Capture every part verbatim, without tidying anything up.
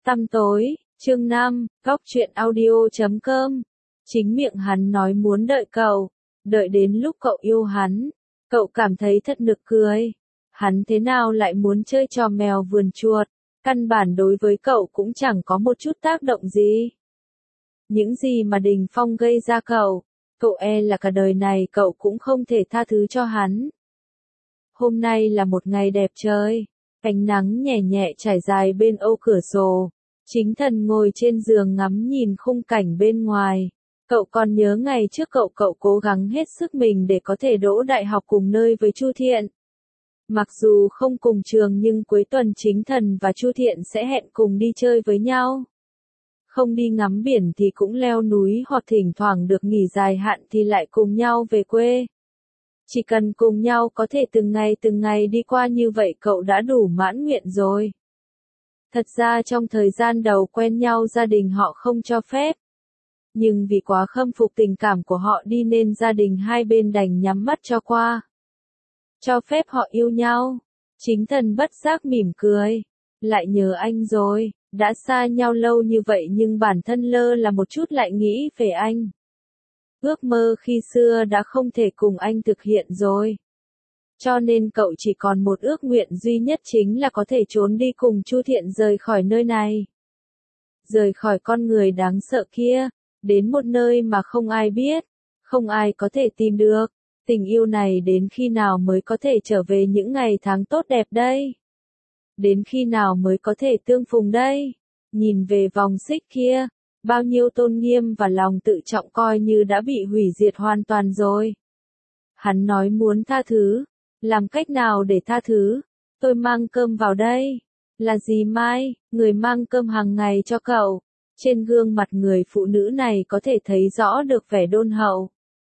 Tăm tối, chương năm, góc truyện audio chấm com. Chính miệng hắn nói muốn đợi cậu, đợi đến lúc cậu yêu hắn, cậu cảm thấy thật nực cười. Hắn thế nào lại muốn chơi trò mèo vườn chuột, căn bản đối với cậu cũng chẳng có một chút tác động gì. Những gì mà Đình Phong gây ra cậu, cậu e là cả đời này cậu cũng không thể tha thứ cho hắn. Hôm nay là một ngày đẹp trời, ánh nắng nhẹ nhẹ trải dài bên ô cửa sổ. Chính Thần ngồi trên giường ngắm nhìn khung cảnh bên ngoài. Cậu còn nhớ ngày trước cậu cậu cố gắng hết sức mình để có thể đỗ đại học cùng nơi với Chu Thiện. Mặc dù không cùng trường nhưng cuối tuần Chính Thần và Chu Thiện sẽ hẹn cùng đi chơi với nhau. Không đi ngắm biển thì cũng leo núi hoặc thỉnh thoảng được nghỉ dài hạn thì lại cùng nhau về quê. Chỉ cần cùng nhau có thể từng ngày từng ngày đi qua như vậy cậu đã đủ mãn nguyện rồi. Thật ra trong thời gian đầu quen nhau gia đình họ không cho phép. Nhưng vì quá khâm phục tình cảm của họ đi nên gia đình hai bên đành nhắm mắt cho qua. Cho phép họ yêu nhau. Chính Thần bất giác mỉm cười. Lại nhớ anh rồi, đã xa nhau lâu như vậy nhưng bản thân lơ là một chút lại nghĩ về anh. Ước mơ khi xưa đã không thể cùng anh thực hiện rồi. Cho nên cậu chỉ còn một ước nguyện duy nhất chính là có thể trốn đi cùng Chu Thiện rời khỏi nơi này. Rời khỏi con người đáng sợ kia, đến một nơi mà không ai biết, không ai có thể tìm được. Tình yêu này đến khi nào mới có thể trở về những ngày tháng tốt đẹp đây? Đến khi nào mới có thể tương phùng đây? Nhìn về vòng xích kia, bao nhiêu tôn nghiêm và lòng tự trọng coi như đã bị hủy diệt hoàn toàn rồi. Hắn nói muốn tha thứ. Làm cách nào để tha thứ? Tôi mang cơm vào đây. Là dì Mai, người mang cơm hàng ngày cho cậu. Trên gương mặt người phụ nữ này có thể thấy rõ được vẻ đôn hậu.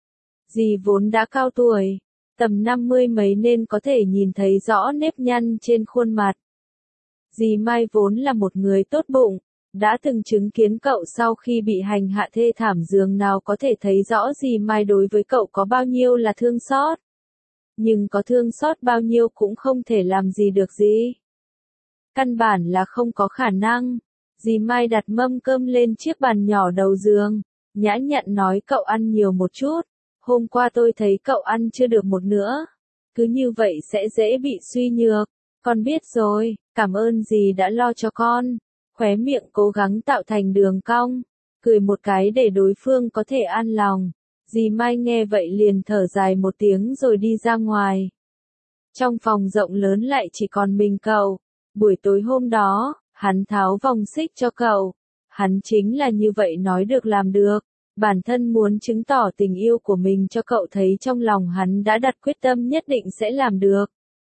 Dì vốn đã cao tuổi, tầm năm mươi mấy nên có thể nhìn thấy rõ nếp nhăn trên khuôn mặt. Dì Mai vốn là một người tốt bụng, đã từng chứng kiến cậu sau khi bị hành hạ thê thảm dường nào có thể thấy rõ dì Mai đối với cậu có bao nhiêu là thương xót. Nhưng có thương xót bao nhiêu cũng không thể làm gì được gì. Căn bản là không có khả năng. Dì Mai đặt mâm cơm lên chiếc bàn nhỏ đầu giường, nhã nhặn nói cậu ăn nhiều một chút. Hôm qua tôi thấy cậu ăn chưa được một nữa. Cứ như vậy sẽ dễ bị suy nhược. Con biết rồi, cảm ơn dì đã lo cho con. Khóe miệng cố gắng tạo thành đường cong, cười một cái để đối phương có thể an lòng. Dì Mai nghe vậy liền thở dài một tiếng rồi đi ra ngoài. Trong phòng rộng lớn lại chỉ còn mình cậu. Buổi tối hôm đó, hắn tháo vòng xích cho cậu. Hắn chính là như vậy nói được làm được. Bản thân muốn chứng tỏ tình yêu của mình cho cậu thấy trong lòng hắn đã đặt quyết tâm nhất định sẽ làm được.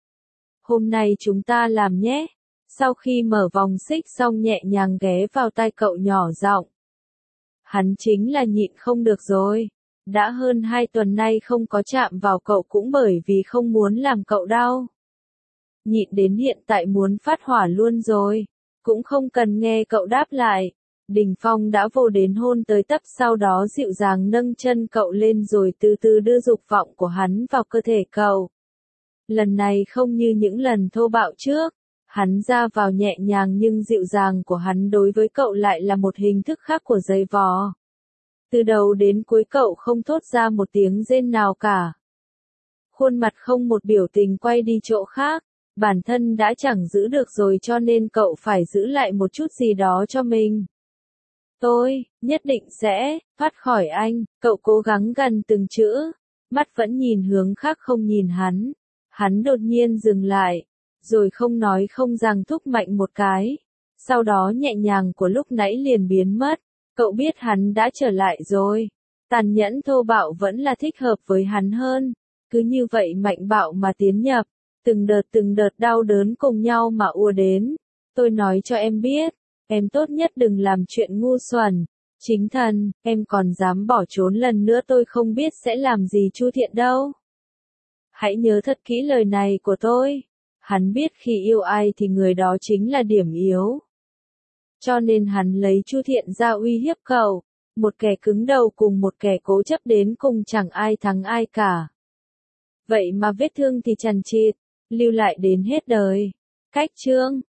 Hôm nay chúng ta làm nhé. Sau khi mở vòng xích xong nhẹ nhàng ghé vào tai cậu nhỏ giọng. Hắn chính là nhịn không được rồi. Đã hơn hai tuần nay không có chạm vào cậu cũng bởi vì không muốn làm cậu đau. Nhịn đến hiện tại muốn phát hỏa luôn rồi. Cũng không cần nghe cậu đáp lại. Đình Phong đã vô đến hôn tới tấp sau đó dịu dàng nâng chân cậu lên rồi từ từ đưa dục vọng của hắn vào cơ thể cậu. Lần này không như những lần thô bạo trước. Hắn ra vào nhẹ nhàng nhưng dịu dàng của hắn đối với cậu lại là một hình thức khác của giày vò. Từ đầu đến cuối cậu không thốt ra một tiếng rên nào cả. Khuôn mặt không một biểu tình quay đi chỗ khác, bản thân đã chẳng giữ được rồi cho nên cậu phải giữ lại một chút gì đó cho mình. Tôi, nhất định sẽ, thoát khỏi anh, cậu cố gắng gần từng chữ, mắt vẫn nhìn hướng khác không nhìn hắn. Hắn đột nhiên dừng lại, rồi không nói không rằng thúc mạnh một cái. Sau đó nhẹ nhàng của lúc nãy liền biến mất. Cậu biết hắn đã trở lại rồi. Tàn nhẫn thô bạo vẫn là thích hợp với hắn hơn. Cứ như vậy mạnh bạo mà tiến nhập. Từng đợt từng đợt đau đớn cùng nhau mà ùa đến. Tôi nói cho em biết. Em tốt nhất đừng làm chuyện ngu xuẩn. Chính Thần, em còn dám bỏ trốn lần nữa tôi không biết sẽ làm gì Chu Thiện đâu. Hãy nhớ thật kỹ lời này của tôi. Hắn biết khi yêu ai thì người đó chính là điểm yếu. Cho nên hắn lấy Chu Thiện ra uy hiếp cậu. Một kẻ cứng đầu cùng một kẻ cố chấp đến cùng chẳng ai thắng ai cả. Vậy mà vết thương thì chằng chịt, lưu lại đến hết đời. Cách chương